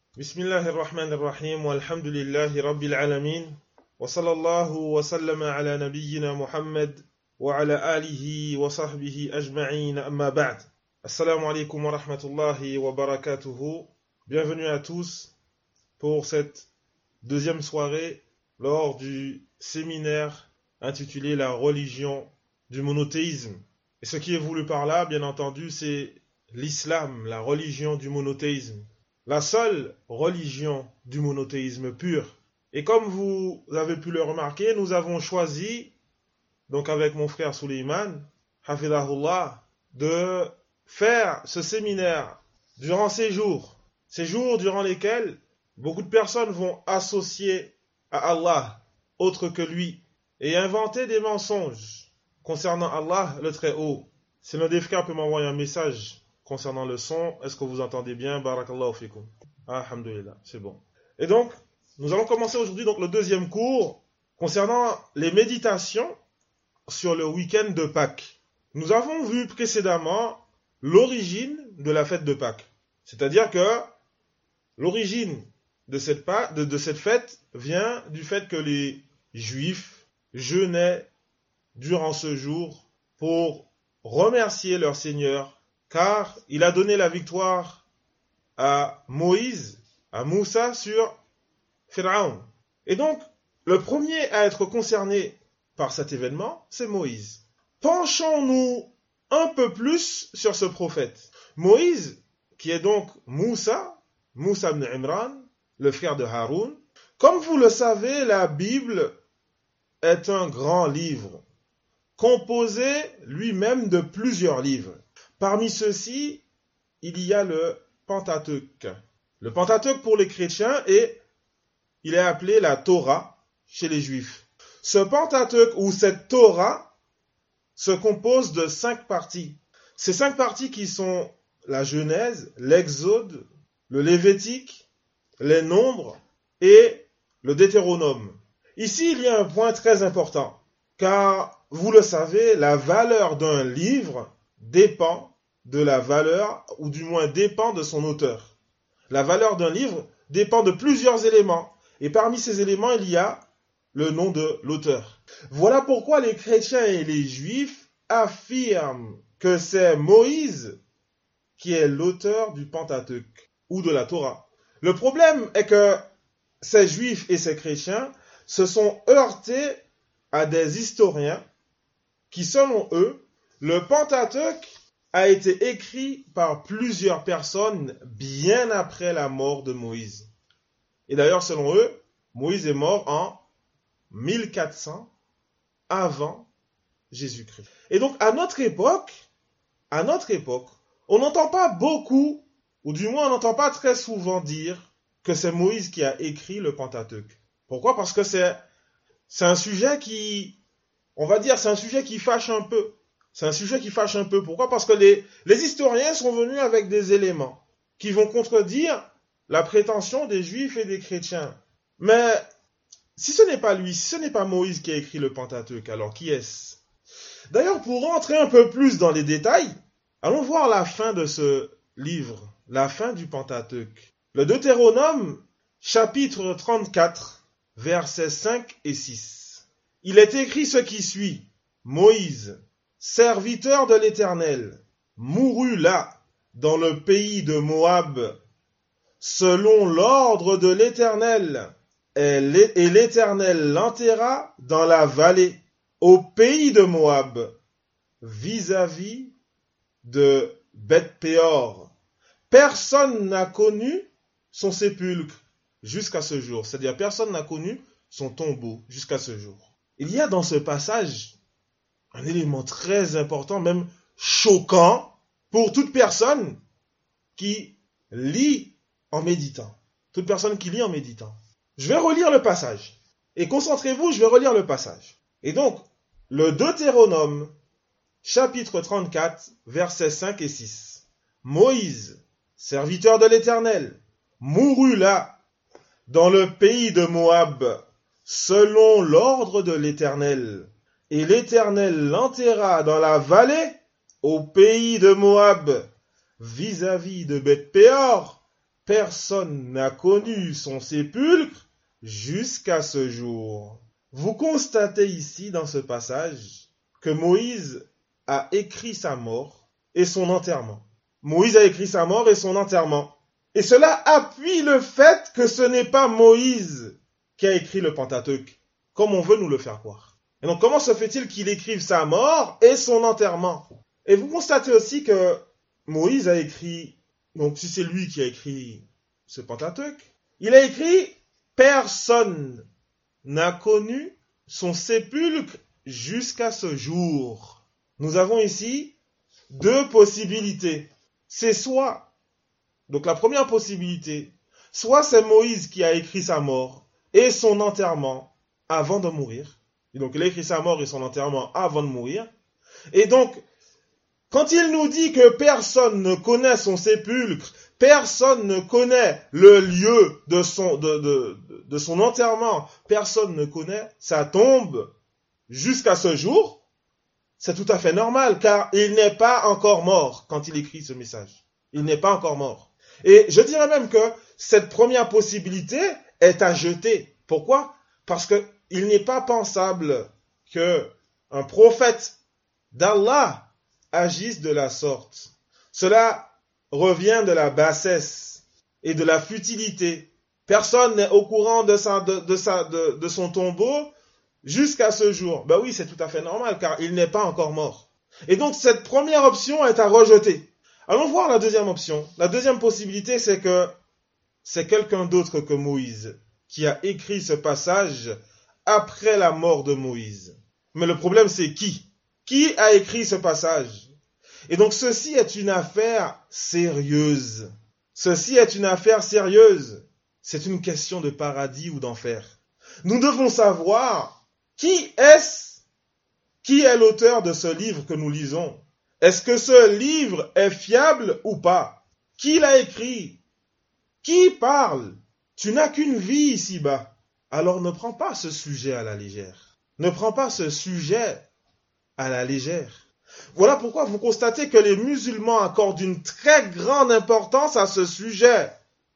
Bismillahir Rahmanir Rahim, walhamdulillahi Rabbil Alamin, wa sallallahu wa sallama ala nabiyyina Muhammad, wa ala alihi wa sahbihi ajma'in, amma ba'd. Assalamu alaikum wa rahmatullahi wa barakatuhu. Bienvenue à tous pour cette deuxième soirée lors du séminaire intitulé La religion du monothéisme. Et ce qui est voulu par là, bien entendu, c'est l'islam, la religion du monothéisme. La seule religion du monothéisme pur. Et comme vous avez pu le remarquer, nous avons choisi, donc avec mon frère Suleiman, Hafidahullah, de faire ce séminaire durant ces jours durant lesquels beaucoup de personnes vont associer à Allah autre que lui et inventer des mensonges concernant Allah le Très-Haut. Si l'un des frères peut m'envoyer un message concernant le son, est-ce que vous entendez bien? Barakallahu fikum. Alhamdulillah, c'est bon. Et donc, nous allons commencer aujourd'hui donc le deuxième cours concernant les méditations sur le week-end de Pâques. Nous avons vu précédemment l'origine de la fête de Pâques. C'est-à-dire que l'origine de cette fête vient du fait que les Juifs jeûnaient durant ce jour pour remercier leur Seigneur, car il a donné la victoire à Moïse, à Moussa sur Pharaon. Et donc, le premier à être concerné par cet événement, c'est Moïse. Penchons-nous un peu plus sur ce prophète. Moïse, qui est donc Moussa ibn Imran, le frère de Haroun. Comme vous le savez, la Bible est un grand livre, composé lui-même de plusieurs livres. Parmi ceux-ci, il y a le Pentateuque. Le Pentateuque pour les chrétiens, et il est appelé la Torah chez les juifs. Ce Pentateuque ou cette Torah se compose de 5 parties. Ces 5 parties qui sont la Genèse, l'Exode, le Lévitique, les Nombres et le Deutéronome. Ici, il y a un point très important, car vous le savez, la valeur d'un livre dépend de la valeur, ou du moins dépend de son auteur. La valeur d'un livre dépend de plusieurs éléments, et parmi ces éléments, il y a le nom de l'auteur. Voilà pourquoi les chrétiens et les juifs affirment que c'est Moïse qui est l'auteur du Pentateuque, ou de la Torah. Le problème est que ces juifs et ces chrétiens se sont heurtés à des historiens qui, selon eux, le Pentateuque a été écrit par plusieurs personnes bien après la mort de Moïse. Et d'ailleurs, selon eux, Moïse est mort en 1400 avant Jésus-Christ. Et donc, à notre époque, on n'entend pas beaucoup, ou du moins on n'entend pas très souvent dire que c'est Moïse qui a écrit le Pentateuque. Pourquoi? Parce que c'est un sujet qui, on va dire, c'est un sujet qui fâche un peu. C'est un sujet qui fâche un peu. Pourquoi? Parce que les historiens sont venus avec des éléments qui vont contredire la prétention des juifs et des chrétiens. Mais si ce n'est pas lui, si ce n'est pas Moïse qui a écrit le Pentateuque, alors qui est-ce? D'ailleurs, pour rentrer un peu plus dans les détails, allons voir la fin de ce livre, la fin du Pentateuque. Le Deutéronome, chapitre 34, versets 5 et 6. Il est écrit ce qui suit. Moïse, serviteur de l'Éternel, mourut là, dans le pays de Moab, selon l'ordre de l'Éternel, et l'Éternel l'enterra dans la vallée, au pays de Moab, vis-à-vis de Beth-Péor. Personne n'a connu son sépulcre jusqu'à ce jour, c'est-à-dire personne n'a connu son tombeau jusqu'à ce jour. Il y a dans ce passage un élément très important, même choquant, pour toute personne qui lit en méditant. Toute personne qui lit en méditant. Je vais relire le passage. Et concentrez-vous, je vais relire le passage. Et donc, le Deutéronome, chapitre 34, versets 5 et 6. Moïse, serviteur de l'Éternel, mourut là, dans le pays de Moab, selon l'ordre de l'Éternel. Et l'Éternel l'enterra dans la vallée, au pays de Moab, vis-à-vis de Beth-Péor. personne n'a connu son sépulcre jusqu'à ce jour. Vous constatez ici dans ce passage que Moïse a écrit sa mort et son enterrement. Moïse a écrit sa mort et son enterrement. Et cela appuie le fait que ce n'est pas Moïse qui a écrit le Pentateuque, comme on veut nous le faire croire. Et donc comment se fait-il qu'il écrive sa mort et son enterrement? Et vous constatez aussi que Moïse a écrit, donc si c'est lui qui a écrit ce Pentateuque, il a écrit « Personne n'a connu son sépulcre jusqu'à ce jour ». Nous avons ici deux possibilités. C'est soit, donc la première possibilité, soit c'est Moïse qui a écrit sa mort et son enterrement avant de mourir. Et donc il a écrit sa mort et son enterrement avant de mourir. Et donc, quand il nous dit que personne ne connaît son sépulcre, personne ne connaît le lieu de son enterrement, personne ne connaît sa tombe jusqu'à ce jour, c'est tout à fait normal, car il n'est pas encore mort quand il écrit ce message. Il n'est pas encore mort. Et je dirais même que cette première possibilité est à jeter. Pourquoi? Parce qu'il n'est pas pensable qu'un prophète d'Allah agisse de la sorte. Cela revient de la bassesse et de la futilité. Personne n'est au courant de son tombeau jusqu'à ce jour. Ben oui, c'est tout à fait normal, car il n'est pas encore mort. Et donc, cette première option est à rejeter. Allons voir la deuxième option. La deuxième possibilité, c'est que c'est quelqu'un d'autre que Moïse qui a écrit ce passage après la mort de Moïse. Mais le problème, c'est qui? Qui a écrit ce passage? Et donc, ceci est une affaire sérieuse. Ceci est une affaire sérieuse. C'est une question de paradis ou d'enfer. Nous devons savoir qui est l'auteur de ce livre que nous lisons? Est-ce que ce livre est fiable ou pas? Qui l'a écrit? Qui parle? Tu n'as qu'une vie ici-bas. Alors ne prends pas ce sujet à la légère. Ne prends pas ce sujet à la légère. Voilà pourquoi vous constatez que les musulmans accordent une très grande importance à ce sujet.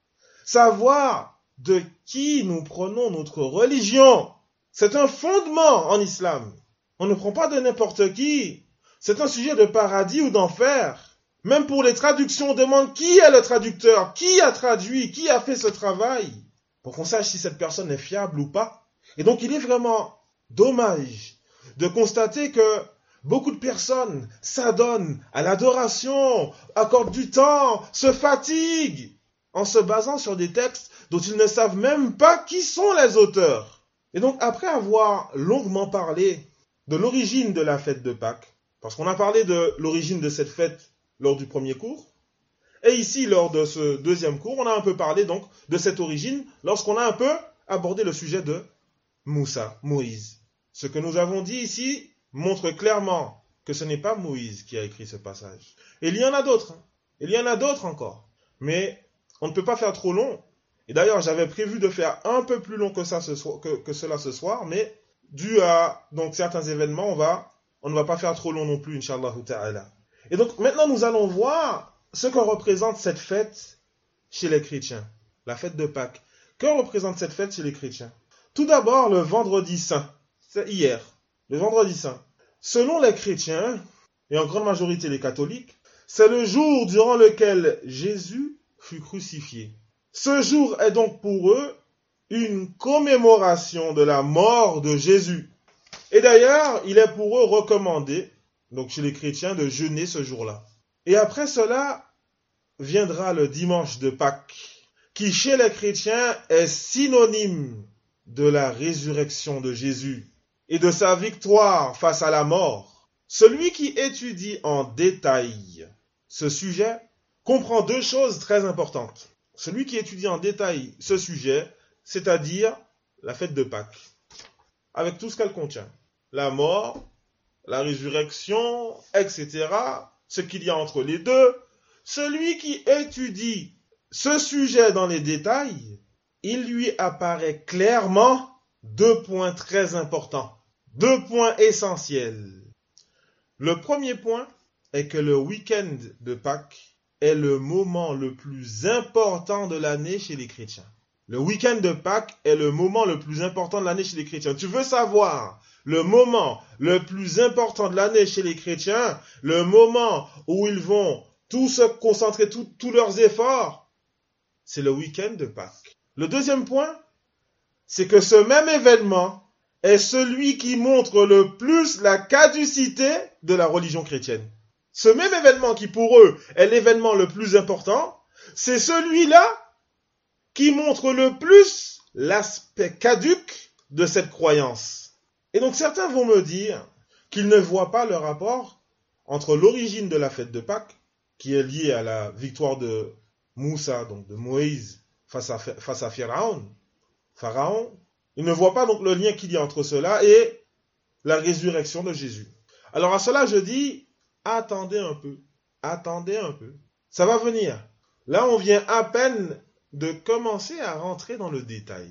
Savoir de qui nous prenons notre religion. C'est un fondement en islam. On ne prend pas de n'importe qui. C'est un sujet de paradis ou d'enfer. Même pour les traductions, on demande qui est le traducteur, qui a traduit, qui a fait ce travail, pour qu'on sache si cette personne est fiable ou pas. Et donc il est vraiment dommage de constater que beaucoup de personnes s'adonnent à l'adoration, accordent du temps, se fatiguent, en se basant sur des textes dont ils ne savent même pas qui sont les auteurs. Et donc, après avoir longuement parlé de l'origine de la fête de Pâques, parce qu'on a parlé de l'origine de cette fête lors du premier cours, et ici, lors de ce deuxième cours, on a un peu parlé donc de cette origine lorsqu'on a un peu abordé le sujet de Moussa, Moïse. Ce que nous avons dit ici montre clairement que ce n'est pas Moïse qui a écrit ce passage. Et il y en a d'autres. Il y en a d'autres encore. Mais on ne peut pas faire trop long. Et d'ailleurs, j'avais prévu de faire un peu plus long que cela ce soir, mais dû à donc certains événements, on ne va pas faire trop long non plus, Inch'Allah ta'ala. Et donc maintenant, nous allons voir ce que représente cette fête chez les chrétiens, la fête de Pâques. Que représente cette fête chez les chrétiens? Tout d'abord, le vendredi saint. C'est hier, le vendredi saint. Selon les chrétiens, et en grande majorité les catholiques, c'est le jour durant lequel Jésus fut crucifié. Ce jour est donc pour eux une commémoration de la mort de Jésus. Et d'ailleurs, il est pour eux recommandé, donc chez les chrétiens, de jeûner ce jour-là. Et après cela, viendra le dimanche de Pâques, qui chez les chrétiens est synonyme de la résurrection de Jésus et de sa victoire face à la mort. Celui qui étudie en détail ce sujet comprend deux choses très importantes. Celui qui étudie en détail ce sujet, c'est-à-dire la fête de Pâques, avec tout ce qu'elle contient. La mort, la résurrection, etc. Ce qu'il y a entre les deux. Celui qui étudie ce sujet dans les détails, il lui apparaît clairement deux points très importants, deux points essentiels. Le premier point est que le week-end de Pâques est le moment le plus important de l'année chez les chrétiens. Le week-end de Pâques est le moment le plus important de l'année chez les chrétiens. Tu veux savoir le moment le plus important de l'année chez les chrétiens, le moment où ils vont tous se concentrer, tous leurs efforts, c'est le week-end de Pâques. Le deuxième point, c'est que ce même événement est celui qui montre le plus la caducité de la religion chrétienne. Ce même événement qui pour eux est l'événement le plus important, c'est celui-là qui montre le plus l'aspect caduc de cette croyance. Et donc certains vont me dire qu'ils ne voient pas le rapport entre l'origine de la fête de Pâques, qui est liée à la victoire de Moussa, donc de Moïse, face à Pharaon. Ils ne voient pas donc le lien qu'il y a entre cela et la résurrection de Jésus. Alors à cela je dis, attendez un peu. Ça va venir. Là on vient à peine de commencer à rentrer dans le détail.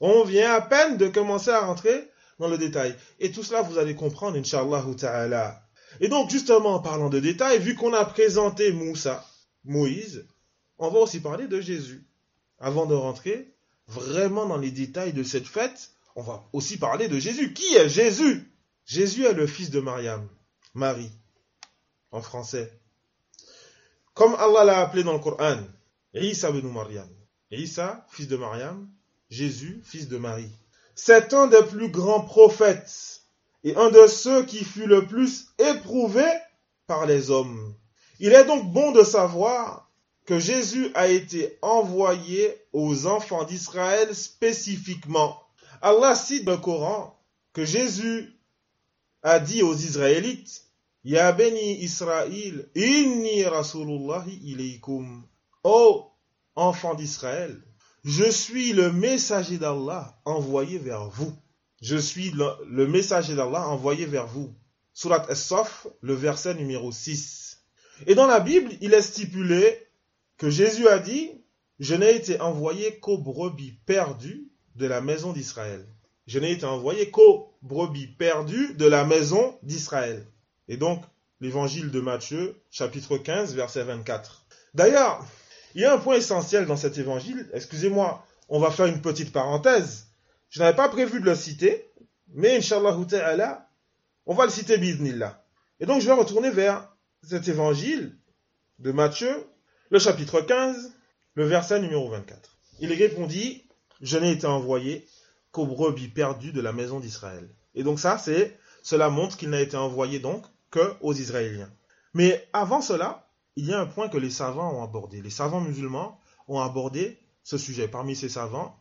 Et tout cela, vous allez comprendre, Inch'Allah ta'ala. Et donc, justement, en parlant de détails, vu qu'on a présenté Moïse, on va aussi parler de Jésus. Avant de rentrer vraiment dans les détails de cette fête, on va aussi parler de Jésus. Qui est Jésus? Jésus est le fils de Marie, en français. Comme Allah l'a appelé dans le Coran, Isa ibn Maryam. Isa, fils de Mariam, Jésus, fils de Marie. C'est un des plus grands prophètes et un de ceux qui fut le plus éprouvé par les hommes. Il est donc bon de savoir que Jésus a été envoyé aux enfants d'Israël spécifiquement. Allah cite dans le Coran que Jésus a dit aux Israélites, « Ya beni Israël, inni rasulullahi ilaykum » Ô enfants d'Israël, je suis le messager d'Allah envoyé vers vous. Je suis le messager d'Allah envoyé vers vous. Surat As-Saff, le verset numéro 6. Et dans la Bible, il est stipulé que Jésus a dit, je n'ai été envoyé qu'aux brebis perdues de la maison d'Israël. Je n'ai été envoyé qu'aux brebis perdues de la maison d'Israël. Et donc, l'évangile de Matthieu, chapitre 15, verset 24. D'ailleurs, il y a un point essentiel dans cet évangile. Excusez-moi, on va faire une petite parenthèse. Je n'avais pas prévu de le citer, mais Inch'Allah ta'ala, on va le citer bi'idhnillah. Et donc je vais retourner vers cet évangile de Matthieu, le chapitre 15, le verset numéro 24. Il répondit, je n'ai été envoyé qu'aux brebis perdues de la maison d'Israël. Et donc cela montre qu'il n'a été envoyé donc qu'aux Israéliens. Mais avant cela, il y a un point que les savants ont abordé. Les savants musulmans ont abordé ce sujet. Parmi ces savants,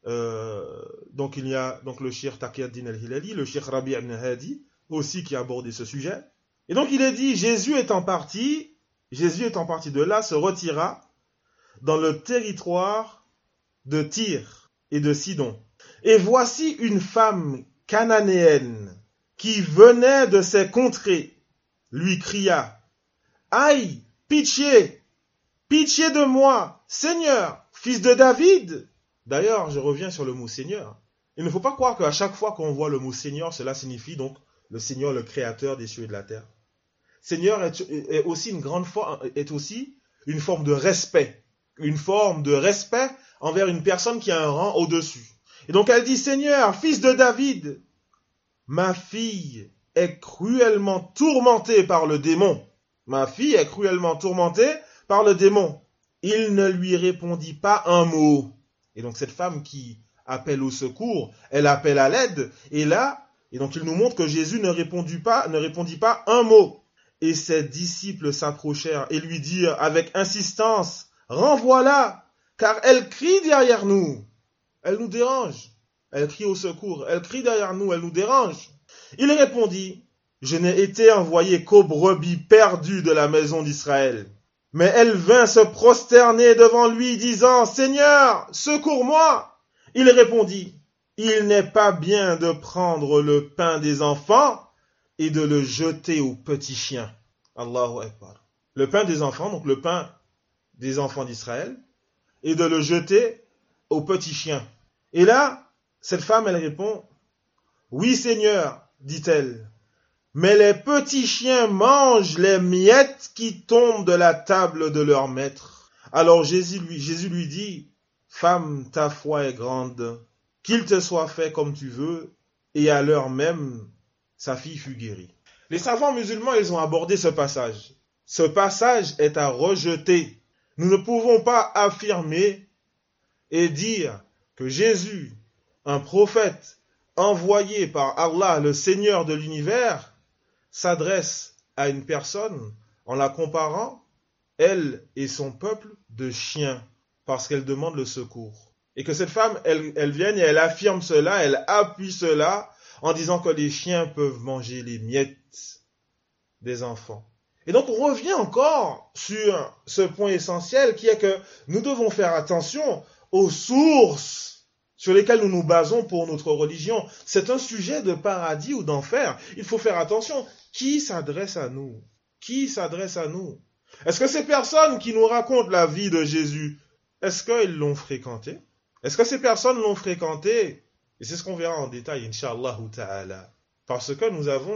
donc il y a donc le cheikh Taqiyuddin al-Hilali, le cheikh Rabi' ibn Hadi, aussi qui a abordé ce sujet. Et donc il est dit, Jésus étant parti de là, se retira dans le territoire de Tyr et de Sidon. Et voici une femme cananéenne qui venait de ces contrées, lui cria, aïe, pitié de moi, Seigneur, fils de David. D'ailleurs, je reviens sur le mot Seigneur. Il ne faut pas croire qu'à chaque fois qu'on voit le mot Seigneur, cela signifie donc le Seigneur, le Créateur des cieux et de la terre. Seigneur est aussi une forme de respect. Une forme de respect envers une personne qui a un rang au-dessus. Et donc elle dit, Seigneur, fils de David, ma fille est cruellement tourmentée par le démon. Ma fille est cruellement tourmentée par le démon. Il ne lui répondit pas un mot. Et donc cette femme qui appelle au secours, elle appelle à l'aide. Et donc il nous montre que Jésus ne répondit pas un mot. Et ses disciples s'approchèrent et lui dirent avec insistance, renvoie-la, car elle crie derrière nous. Elle nous dérange. Elle crie au secours. Elle crie derrière nous, elle nous dérange. Il répondit, je n'ai été envoyé qu'aux brebis perdues de la maison d'Israël. Mais elle vint se prosterner devant lui, disant, Seigneur, secours-moi. Il répondit, il n'est pas bien de prendre le pain des enfants et de le jeter aux petits chiens. Allahu Akbar. Le pain des enfants, donc le pain des enfants d'Israël, et de le jeter aux petits chiens. Et là, cette femme, elle répond, oui Seigneur, dit-elle, mais les petits chiens mangent les miettes qui tombent de la table de leur maître. Alors Jésus lui dit, femme, ta foi est grande, qu'il te soit fait comme tu veux, et à l'heure même, sa fille fut guérie. Les savants musulmans, ils ont abordé ce passage. Ce passage est à rejeter. Nous ne pouvons pas affirmer et dire que Jésus, un prophète envoyé par Allah, le Seigneur de l'univers, s'adresse à une personne en la comparant, elle et son peuple, de chiens, parce qu'elle demande le secours. Et que cette femme, elle vient et elle affirme cela, elle appuie cela, en disant que les chiens peuvent manger les miettes des enfants. Et donc on revient encore sur ce point essentiel qui est que nous devons faire attention aux sources sur lesquelles nous nous basons pour notre religion. C'est un sujet de paradis ou d'enfer. Il faut faire attention. Qui s'adresse à nous? Qui s'adresse à nous? Est-ce que ces personnes qui nous racontent la vie de Jésus, est-ce qu'ils l'ont fréquenté? Est-ce que ces personnes l'ont fréquenté? Et c'est ce qu'on verra en détail, Inch'Allah ta'ala. Parce que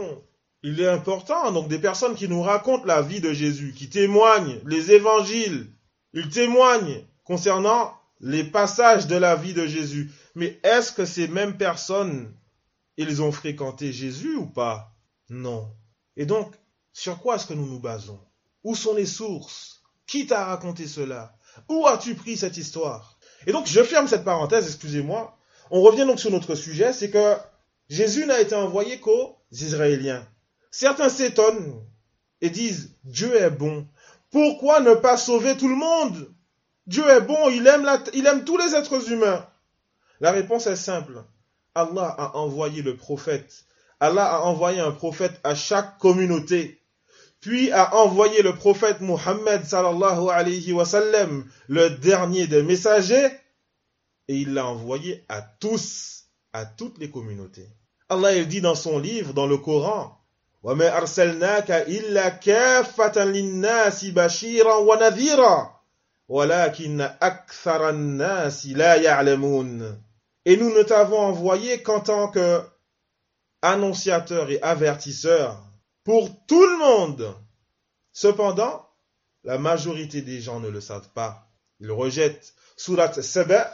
il est important, donc des personnes qui nous racontent la vie de Jésus, qui témoignent les évangiles, ils témoignent concernant les passages de la vie de Jésus. Mais est-ce que ces mêmes personnes, ils ont fréquenté Jésus ou pas? Non. Et donc, sur quoi est-ce que nous nous basons? Où sont les sources? Qui t'a raconté cela? Où as-tu pris cette histoire? Et donc, je ferme cette parenthèse, excusez-moi. On revient donc sur notre sujet, c'est que Jésus n'a été envoyé qu'aux Israéliens. Certains s'étonnent et disent, Dieu est bon. Pourquoi ne pas sauver tout le monde? Dieu est bon, il aime tous les êtres humains. La réponse est simple. Allah a envoyé le prophète. Allah a envoyé un prophète à chaque communauté. Puis a envoyé le prophète Muhammad sallallahu alayhi wa sallam, le dernier des messagers, et il l'a envoyé à tous, à toutes les communautés. Allah il dit dans son livre, dans le Coran, وَمَا أَرْسَلْنَاكَ إِلَّا كَافَّةً لِلنَّاسِ بَشِيرًا وَنَذِيرًا وَلَكِنَّ أَكْثَرَ النَّاسِ لَا يَعْلَمُونَ. Et nous ne t'avons envoyé qu'en tant que annonciateur et avertisseur pour tout le monde. Cependant, la majorité des gens ne le savent pas. Ils rejettent. Surat Saba,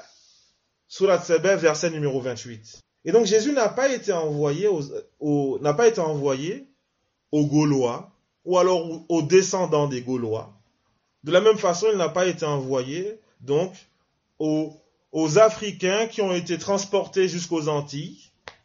verset numéro 28. Et donc Jésus n'a pas été envoyé aux Gaulois ou alors aux descendants des Gaulois. De la même façon, il n'a pas été envoyé donc aux Africains qui ont été transportés jusqu'aux Antilles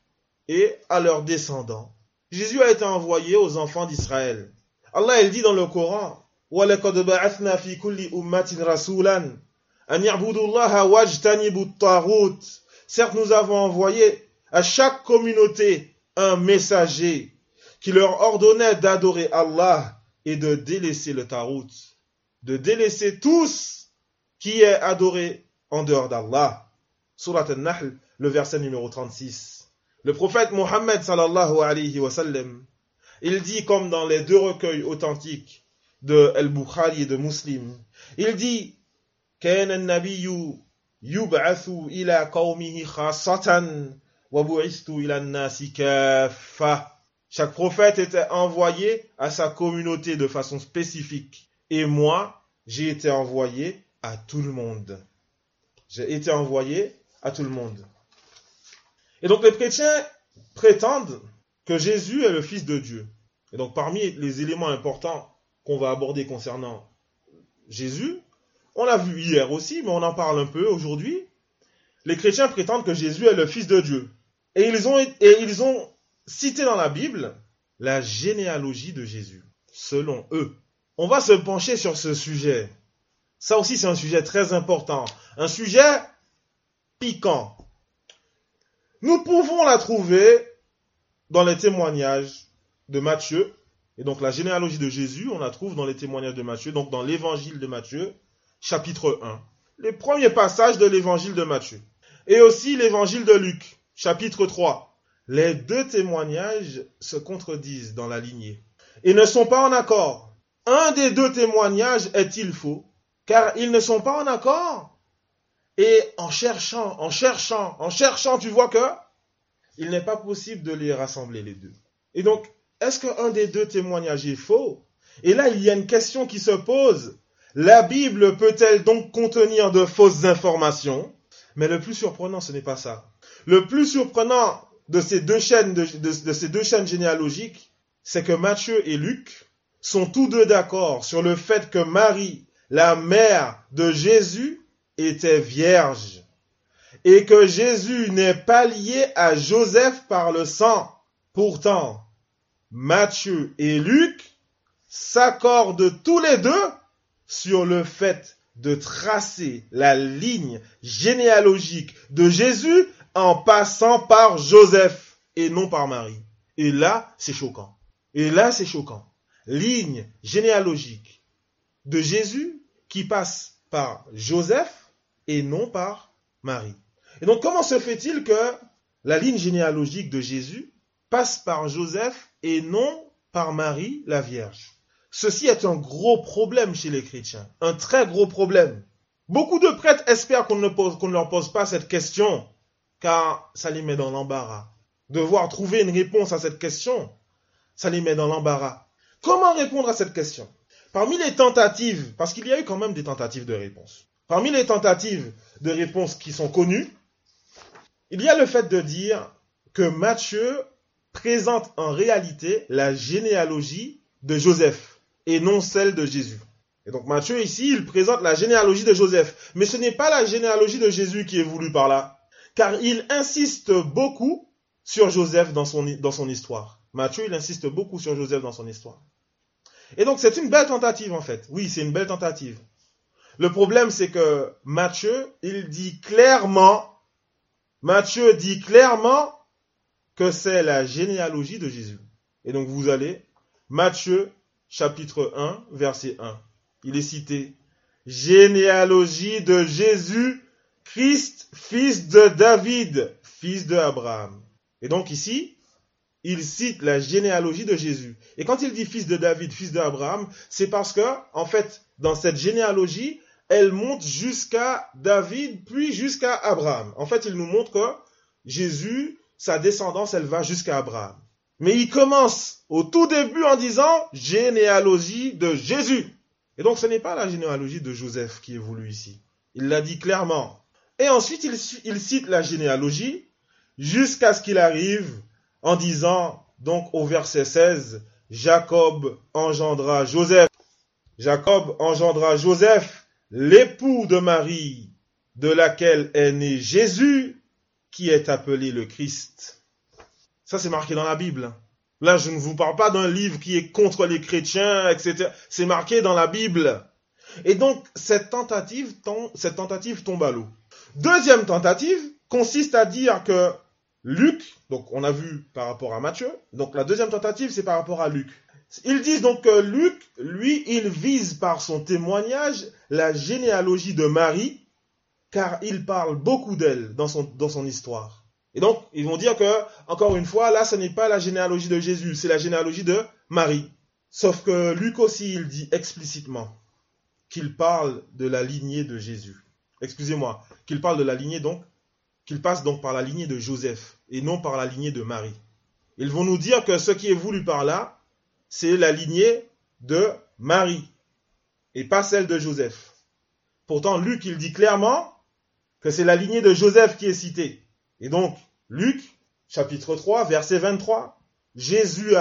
et à leurs descendants. Jésus a été envoyé aux enfants d'Israël. Allah il dit dans le Coran, وَلَقَدْ بَعَثْنَا فِي كُلِّ أُمَّةٍ رَسُولًا أَنْ يَعْبُدُوا اللَّهَ وَاجْتَنِبُوا الطَّاغُوتَ. Certes, nous avons envoyé à chaque communauté un messager qui leur ordonnait d'adorer Allah et de délaisser le tarout, de délaisser tous qui est adoré en dehors d'Allah. Surat An-Nahl, le verset numéro 36. Le prophète Muhammad sallallahu alayhi wa sallam, il dit comme dans les deux recueils authentiques de Al-Bukhari et de Muslim, il dit كان النبي يبعث إلى قومه خاصة وبعثت إلى الناس كافة. Chaque prophète était envoyé à sa communauté de façon spécifique. Et moi, j'ai été envoyé à tout le monde. J'ai été envoyé à tout le monde. Et donc les chrétiens prétendent que Jésus est le Fils de Dieu. Et donc parmi les éléments importants qu'on va aborder concernant Jésus, on l'a vu hier aussi, mais on en parle un peu aujourd'hui. Les chrétiens prétendent que Jésus est le Fils de Dieu. Et ils ont cité dans la Bible la généalogie de Jésus, selon eux. On va se pencher sur ce sujet. Ça aussi, c'est un sujet très important. Un sujet piquant. Nous pouvons la trouver dans les témoignages de Matthieu. Et donc la généalogie de Jésus, on la trouve dans les témoignages de Matthieu, donc dans l'évangile de Matthieu, chapitre 1. Les premiers passages de l'évangile de Matthieu. Et aussi l'évangile de Luc, chapitre 3. Les deux témoignages se contredisent dans la lignée et ne sont pas en accord. Un des deux témoignages est-il faux, car ils ne sont pas en accord. Et en cherchant, tu vois que il n'est pas possible de les rassembler les deux. Et donc, est-ce qu'un des deux témoignages est faux? Et là, il y a une question qui se pose. La Bible peut-elle donc contenir de fausses informations? Mais le plus surprenant, ce n'est pas ça. Le plus surprenant de ces deux chaînes, de ces deux chaînes généalogiques, c'est que Matthieu et Luc sont tous deux d'accord sur le fait que Marie, la mère de Jésus, était vierge et que Jésus n'est pas lié à Joseph par le sang. Pourtant, Matthieu et Luc s'accordent tous les deux sur le fait de tracer la ligne généalogique de Jésus en passant par Joseph et non par Marie. Et là, c'est choquant. Ligne généalogique de Jésus qui passe par Joseph et non par Marie. Et donc, comment se fait-il que la ligne généalogique de Jésus passe par Joseph et non par Marie, la Vierge? Ceci est un gros problème chez les chrétiens, un très gros problème. Beaucoup de prêtres espèrent qu'on ne leur pose pas cette question, car ça les met dans l'embarras. Devoir trouver une réponse à cette question, ça les met dans l'embarras. Comment répondre à cette question? Parmi les tentatives, parce qu'il y a eu quand même des tentatives de réponse, parmi les tentatives de réponse qui sont connues, il y a le fait de dire que Matthieu présente en réalité la généalogie de Joseph et non celle de Jésus. Et donc Matthieu ici, il présente la généalogie de Joseph. Mais ce n'est pas la généalogie de Jésus qui est voulue par là. Car il insiste beaucoup sur Joseph dans son histoire. Matthieu, il insiste beaucoup sur Joseph dans son histoire. Et donc c'est une belle tentative en fait. Oui, c'est une belle tentative. Le problème c'est que Matthieu dit clairement que c'est la généalogie de Jésus. Et donc vous allez, Matthieu chapitre 1, verset 1. Il est cité, généalogie de Jésus, Christ, fils de David, fils de Abraham. Et donc ici, il cite la généalogie de Jésus. Et quand il dit fils de David, fils d'Abraham, c'est parce que, en fait, dans cette généalogie, elle monte jusqu'à David, puis jusqu'à Abraham. En fait, il nous montre que Jésus, sa descendance, elle va jusqu'à Abraham. Mais il commence au tout début en disant généalogie de Jésus. Et donc ce n'est pas la généalogie de Joseph qui est voulue ici. Il l'a dit clairement. Et ensuite il cite la généalogie jusqu'à ce qu'il arrive en disant, donc au verset 16, Jacob engendra Joseph. Jacob engendra Joseph, l'époux de Marie, de laquelle est né Jésus, qui est appelé le Christ. Ça, c'est marqué dans la Bible. Là, je ne vous parle pas d'un livre qui est contre les chrétiens, etc. C'est marqué dans la Bible. Et donc, cette tentative tombe à l'eau. Deuxième tentative consiste à dire que Luc, donc on a vu par rapport à Matthieu, donc la deuxième tentative, c'est par rapport à Luc. Ils disent donc que Luc, lui, il vise par son témoignage la généalogie de Marie, car il parle beaucoup d'elle dans son histoire. Et donc, ils vont dire que, encore une fois, là, ce n'est pas la généalogie de Jésus, c'est la généalogie de Marie. Sauf que Luc aussi, il dit explicitement qu'il parle de la lignée de Jésus. Excusez-moi, qu'il parle de la lignée donc, qu'il passe donc par la lignée de Joseph et non par la lignée de Marie. Ils vont nous dire que ce qui est voulu par là, c'est la lignée de Marie et pas celle de Joseph. Pourtant, Luc, il dit clairement que c'est la lignée de Joseph qui est citée. Et donc, Luc, chapitre 3, verset 23, Jésus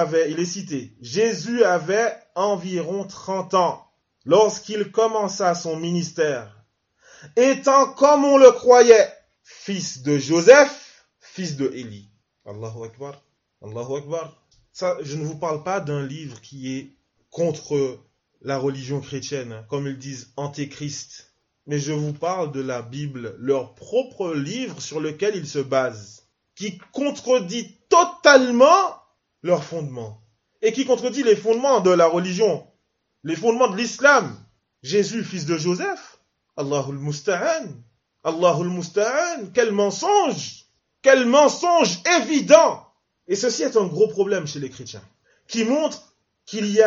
avait environ 30 ans lorsqu'il commença son ministère, étant comme on le croyait, fils de Joseph, fils de Élie. Allahu Akbar, Allahu Akbar. Ça, je ne vous parle pas d'un livre qui est contre la religion chrétienne, comme ils disent antéchrist. Mais je vous parle de la Bible, leur propre livre sur lequel ils se basent, qui contredit totalement leurs fondements, et qui contredit les fondements de la religion, les fondements de l'islam. Jésus, fils de Joseph, Allahul Musta'an, quel mensonge évident. Et ceci est un gros problème chez les chrétiens, qui montre qu'il y a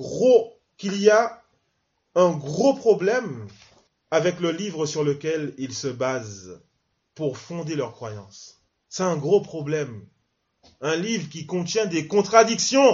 un gros problème avec le livre sur lequel ils se basent pour fonder leurs croyances. C'est un gros problème. Un livre qui contient des contradictions.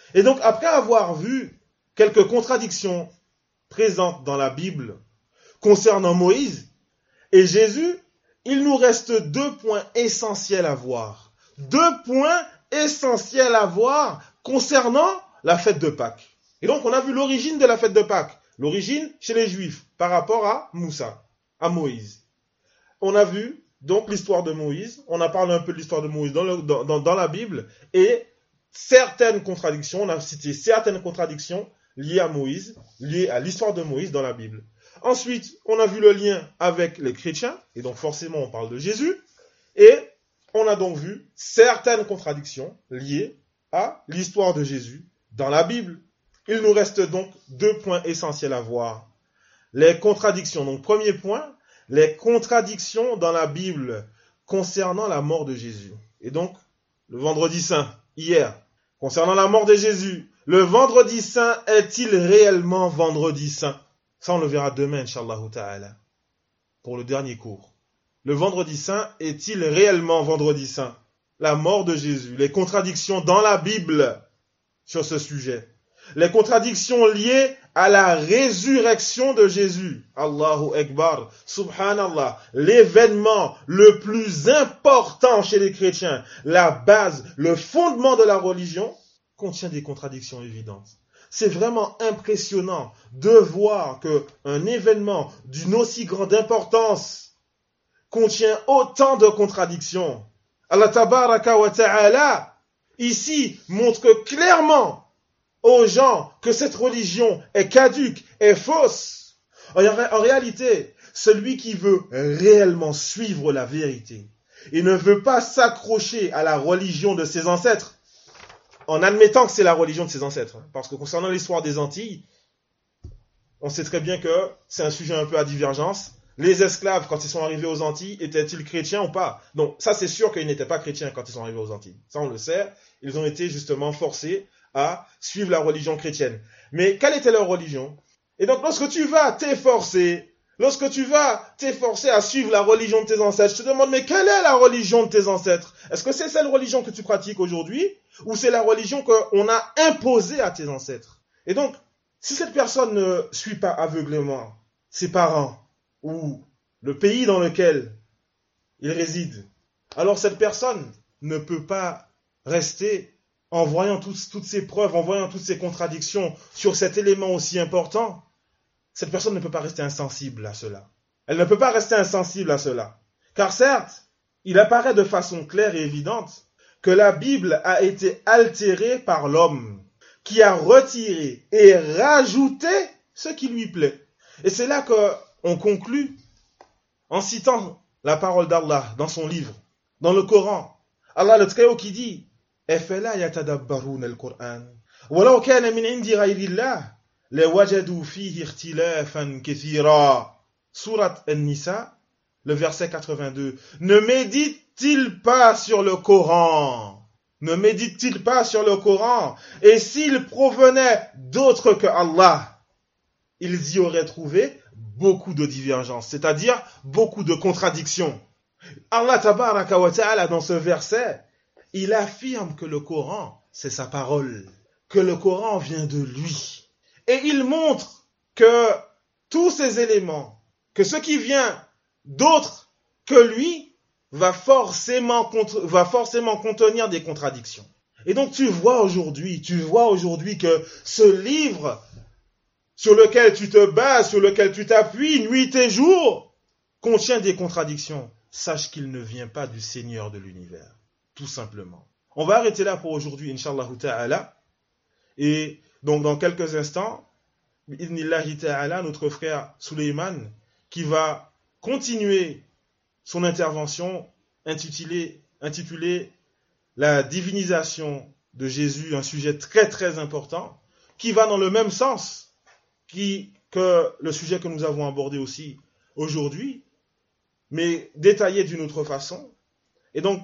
Et donc, après avoir vu quelques contradictions présentes dans la Bible concernant Moïse et Jésus, il nous reste 2 points essentiels à voir. 2 points essentiels à voir concernant la fête de Pâques. Et donc, on a vu l'origine de la fête de Pâques. L'origine chez les Juifs par rapport à Moussa, à Moïse. On a vu donc l'histoire de Moïse. On a parlé un peu de l'histoire de Moïse dans la Bible. Et certaines contradictions, on a cité certaines contradictions liées à Moïse, liées à l'histoire de Moïse dans la Bible. Ensuite, on a vu le lien avec les chrétiens, et donc forcément on parle de Jésus, et on a donc vu certaines contradictions liées à l'histoire de Jésus dans la Bible. Il nous reste donc 2 points essentiels à voir. Les contradictions. Donc premier point, les contradictions dans la Bible concernant la mort de Jésus. Et donc, le vendredi saint, hier, concernant la mort de Jésus, le vendredi saint est-il réellement vendredi saint? Ça, on le verra demain, Inch'Allah ta'ala, pour le dernier cours. Le vendredi saint est-il réellement vendredi saint? La mort de Jésus, les contradictions dans la Bible sur ce sujet. Les contradictions liées à la résurrection de Jésus. Allahu Akbar, Subhanallah, l'événement le plus important chez les chrétiens, la base, le fondement de la religion, contient des contradictions évidentes. C'est vraiment impressionnant de voir qu'un événement d'une aussi grande importance contient autant de contradictions. Allah tabaraka wa ta'ala, ici, montre clairement aux gens que cette religion est caduque, est fausse. En réalité, celui qui veut réellement suivre la vérité et ne veut pas s'accrocher à la religion de ses ancêtres, en admettant que c'est la religion de ses ancêtres. Parce que concernant l'histoire des Antilles, on sait très bien que c'est un sujet un peu à divergence. Les esclaves, quand ils sont arrivés aux Antilles, étaient-ils chrétiens ou pas? Donc ça, c'est sûr qu'ils n'étaient pas chrétiens quand ils sont arrivés aux Antilles. Ça, on le sait. Ils ont été justement forcés à suivre la religion chrétienne. Mais quelle était leur religion? Et donc, lorsque tu vas t'efforcer à suivre la religion de tes ancêtres, je te demande, mais quelle est la religion de tes ancêtres? Est-ce que c'est celle religion que tu pratiques aujourd'hui? Ou c'est la religion qu'on a imposée à tes ancêtres? Et donc, si cette personne ne suit pas aveuglément ses parents ou le pays dans lequel il réside, alors cette personne ne peut pas rester en voyant toutes ces preuves, en voyant toutes ces contradictions sur cet élément aussi important. Cette personne ne peut pas rester insensible à cela. Elle ne peut pas rester insensible à cela. Car certes, il apparaît de façon claire et évidente que la Bible a été altérée par l'homme, qui a retiré et rajouté ce qui lui plaît. Et c'est là qu'on conclut en citant la parole d'Allah dans son livre, dans le Coran. Allah le Très-Haut qui dit أَفَلَا يَتَدَبَّرُونَ الْقُرْآنَ وَلَوْ كَانَ مِنْ عِنْدِ غَيْرِ اللَّهِ لَوَجَدُوا فِيهِ اخْتِلَافًا كَثِيرًا. Sourate An-Nisa, le verset 82. Ne médite-t-il pas sur le Coran? Ne médite-t-il pas sur le Coran? Et s'il provenait d'autres que Allah, ils y auraient trouvé beaucoup de divergences, c'est-à-dire beaucoup de contradictions. Allah tabaraka wa ta'ala, dans ce verset, il affirme que le Coran, c'est sa parole, que le Coran vient de lui. Et il montre que tous ces éléments, que ce qui vient d'autre que lui, va forcément contenir des contradictions. Et donc tu vois aujourd'hui que ce livre sur lequel tu te bases, sur lequel tu t'appuies nuit et jour, contient des contradictions. Sache qu'il ne vient pas du Seigneur de l'univers. Tout simplement. On va arrêter là pour aujourd'hui, Inch'Allah ta'ala. Et donc dans quelques instants, bi'idhnillahi ta'ala, notre frère Suleiman, qui va continuer son intervention intitulée La divinisation de Jésus, un sujet très très important, qui va dans le même sens que le sujet que nous avons abordé aussi aujourd'hui, mais détaillé d'une autre façon. Et donc,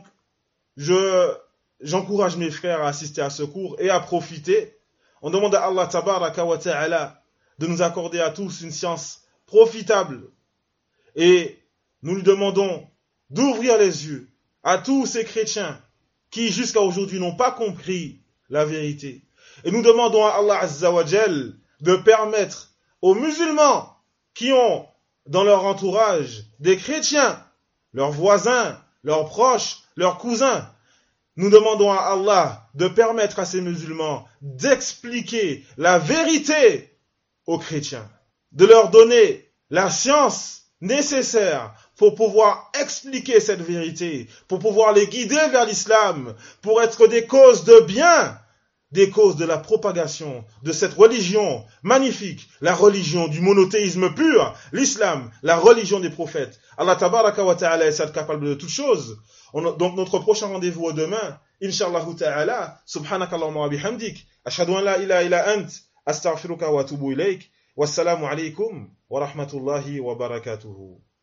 j'encourage mes frères à assister à ce cours et à profiter. On demande à Allah tabaraka wa ta'ala de nous accorder à tous une science profitable. Et nous lui demandons d'ouvrir les yeux à tous ces chrétiens qui jusqu'à aujourd'hui n'ont pas compris la vérité, Et nous demandons à Allah Azza wa Jal de permettre aux musulmans qui ont dans leur entourage des chrétiens, leurs voisins, leurs proches, leurs cousins, nous demandons à Allah de permettre à ces musulmans d'expliquer la vérité aux chrétiens, de leur donner la science nécessaire pour pouvoir expliquer cette vérité, pour pouvoir les guider vers l'islam, pour être des causes de bien, des causes de la propagation de cette religion magnifique, la religion du monothéisme pur, l'islam, la religion des prophètes. Allah tabaraka wa ta'ala est capable de toutes choses. Donc notre prochain rendez-vous demain, Inch'Allah ta'ala, subhanakallahumma wa bihamdik, ashhadu an la ilaha illa ant, astaghfiruka wa atubu ilayk, wassalamu alaykum wa rahmatullahi wa barakatuhu.